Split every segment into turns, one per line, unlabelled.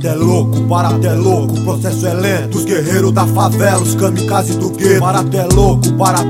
Barato é louco, barato é louco, o processo é lento. Os guerreiros da favela, os kamikaze do gueto. Barato é louco,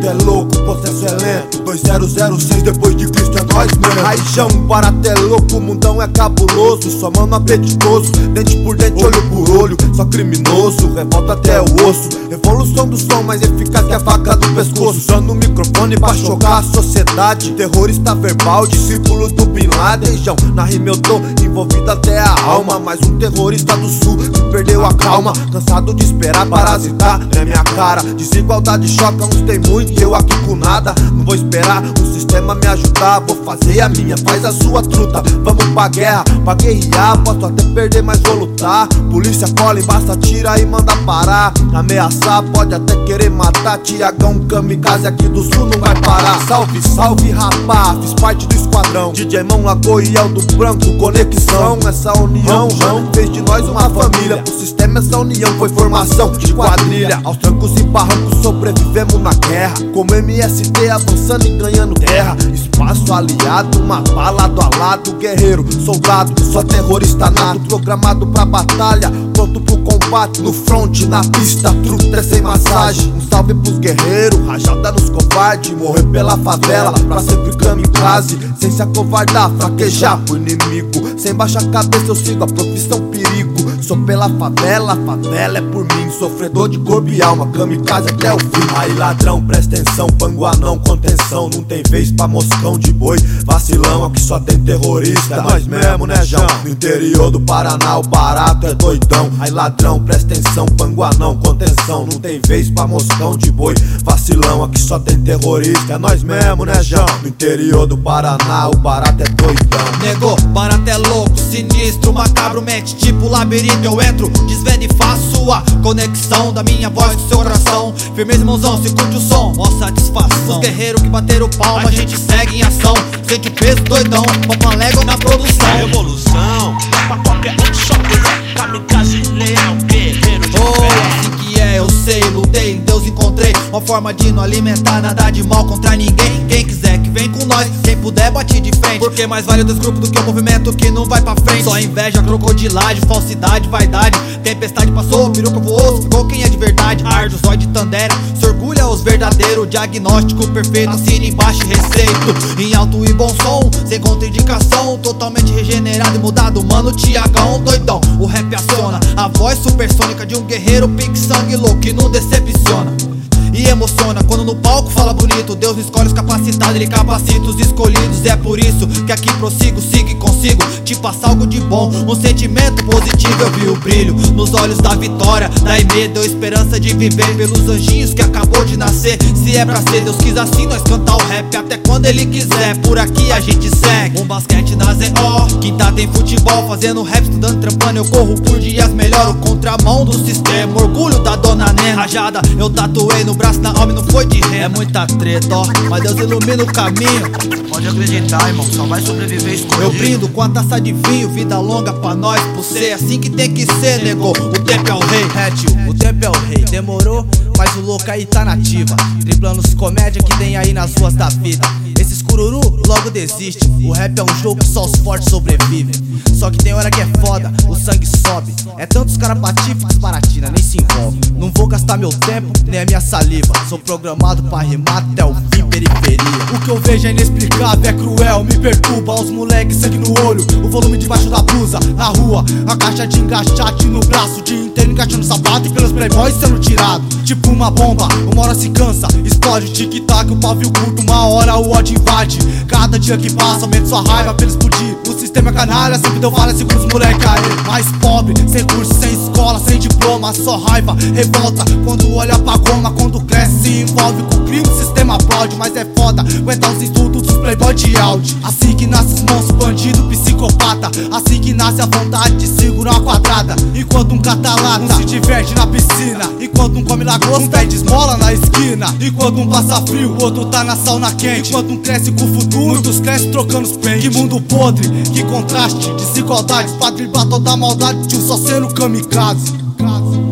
o processo é lento. 2006 depois de Cristo é nós mesmo. Raijão, barato é louco, o mundão é cabuloso. Só mano apetitoso, dente por dente, olho por olho. Só criminoso, revolta até o osso. Evolução do som mais eficaz que a faca do pescoço. Usando o microfone pra chocar a sociedade. Terrorista verbal, discípulo do Bin Laden. Na rima eu tô envolvido até a alma. Mais um terrorista do sul que perdeu a calma. Cansado de esperar parasitar, é minha cara. Desigualdade choca, uns tem muito e eu aqui com nada. Não vou esperar o sistema me ajudar. Vou fazer a minha, faz a sua truta. Vamos pra guerra, pra guerrear. Posso até perder, mas vou lutar. Polícia cola, basta tira e manda parar. Ameaçar, pode até querer matar. Tiagão, kamikaze aqui do sul não vai parar. Salve, salve rapá, fiz parte do esquadrão. DJ Mão Lagoa e Eldo Branco, conexão. Essa união fez de nós uma família. Pro sistema essa união foi formação de quadrilha. Aos trancos e barrancos sobrevivemos na guerra. Como MST avançando e ganhando terra. Espaço aliado, uma bala lado a lado. Guerreiro, soldado, só terrorista nato. Programado pra batalha, pronto pro combate. No front, na pista, truta é sem massagem. Um salve pros guerreiros, rajada nos covardes. Morrer pela favela, pra sempre kamikaze. Sem se acovardar, fraquejar pro inimigo. Sem baixar a cabeça eu sigo a profissão perigo. Sou pela favela, a favela é por mim. Sofredor de corpo e alma, kamikaze até o fim. Aí ladrão, presta atenção, panguanão, contenção. Não tem vez pra moscão de boi. Vacilão, aqui só tem terrorista. É nós mesmo, né, João? No interior do Paraná o barato é doidão. Aí ladrão, presta atenção, panguanão, contenção. Não tem vez pra moscão de boi. Vacilão, aqui só tem terrorista. É nós mesmo, né, João? No interior do Paraná o barato é doidão.
Negou, barato é louco, sinistro, macabro, mete tipo labirinto. Eu entro, desvendo e faço a conexão da minha voz com seu coração. Firmeza, irmãozão, se curte o som, ó satisfação. Os guerreiros que bateram palma, a gente segue em ação. Sente o peso doidão, Papan Lego na produção.
Revolução, pra qualquer um só por kamikaze leal, guerreiro de fé.
Assim que é, eu sei, lutei, em Deus encontrei uma forma de não alimentar nada de mal contra ninguém. Quem quiser que vem com nós, quem puder bate de frente. Porque mais vale o desgrupo do que o movimento que não vai pra frente. Só inveja, crocodilagem, falsidade, vaidade. Tempestade passou, peruca voou, ficou quem é de verdade. Ardo, zóio de Tandera, se orgulha os verdadeiros. Diagnóstico perfeito, assina embaixo e receito. Em alto e bom som, sem contraindicação. Totalmente regenerado e mudado, mano, Tiagão, doidão. O rap aciona, a voz supersônica de um guerreiro pique sangue louco que não decepciona e emociona. Quando no palco fala bonito, Deus escolhe os capacitados, Ele capacita os escolhidos. É por isso que aqui prossigo, sigo e consigo te passar algo de bom, um sentimento positivo. Eu vi o brilho nos olhos da vitória, daí medo, deu esperança de viver pelos anjinhos que acabou de nascer. Se é pra ser, Deus quis assim, nós cantar o rap até quando Ele quiser. Por aqui a gente segue um basquete na ZO. Quinta tem futebol, fazendo rap, estudando, trampando. Eu corro por dias, melhoro contramão do sistema. Orgulho da dona Nena, rajada eu tatuei no braço, na alma não foi de ré. É muita treta, ó, mas Deus ilumina o caminho.
Pode acreditar, irmão, só vai sobreviver escondido.
Eu brindo com a taça de vinho, vida longa pra nós, por ser assim que tem que ser, negou. O tempo é o rei.
É, tio, o tempo é o rei. Demorou, mas o louco aí tá nativa. Driblando os comédia que tem aí nas ruas da vida. Esses cururu logo desiste. O rap é um jogo que só os fortes sobrevivem. Só que tem hora que é foda, o sangue sobe. É tantos cara patife, disparatina, nem se envolve. Não vou gastar meu tempo, nem a minha saliva. Sou programado pra rimar até o fim, periferia. O que eu vejo é inexplicável, é cruel, me perturba. Os moleques, sangue no olho, o volume debaixo da blusa. Na rua, a caixa de engaixate no braço. O dia inteiro encaixando sapato e pelos playboys sendo tirado. Tipo uma bomba, uma hora se cansa. Explode, tic-tac, o pavio curto, uma hora o ódio invade. Cada dia que passa, aumenta sua raiva pra eles explodir. O sistema é canalha, sempre deu falha, segura os moleque aí. Mais pobre, sem curso, sem escola, sem diploma. Só raiva, revolta, quando olha pra goma. Quando cresce, se envolve com o crime, o sistema aplaude. Mas é foda, aguentar os estudos dos playboy de áudio. Assim que nasce os monstros, bandido, psicopata. Assim que nasce a vontade de segurar uma quadrada. Enquanto um catalata, um se diverte na piscina. Enquanto um come lagosta, um pede esmola na esquina. Enquanto um passa frio, o outro tá na sauna quente. Enquanto um cresce com o futuro, muitos crescem trocando os pentes. Que mundo podre, que contraste, desigualdades, pra driblar toda a maldade de um só sendo kamikaze.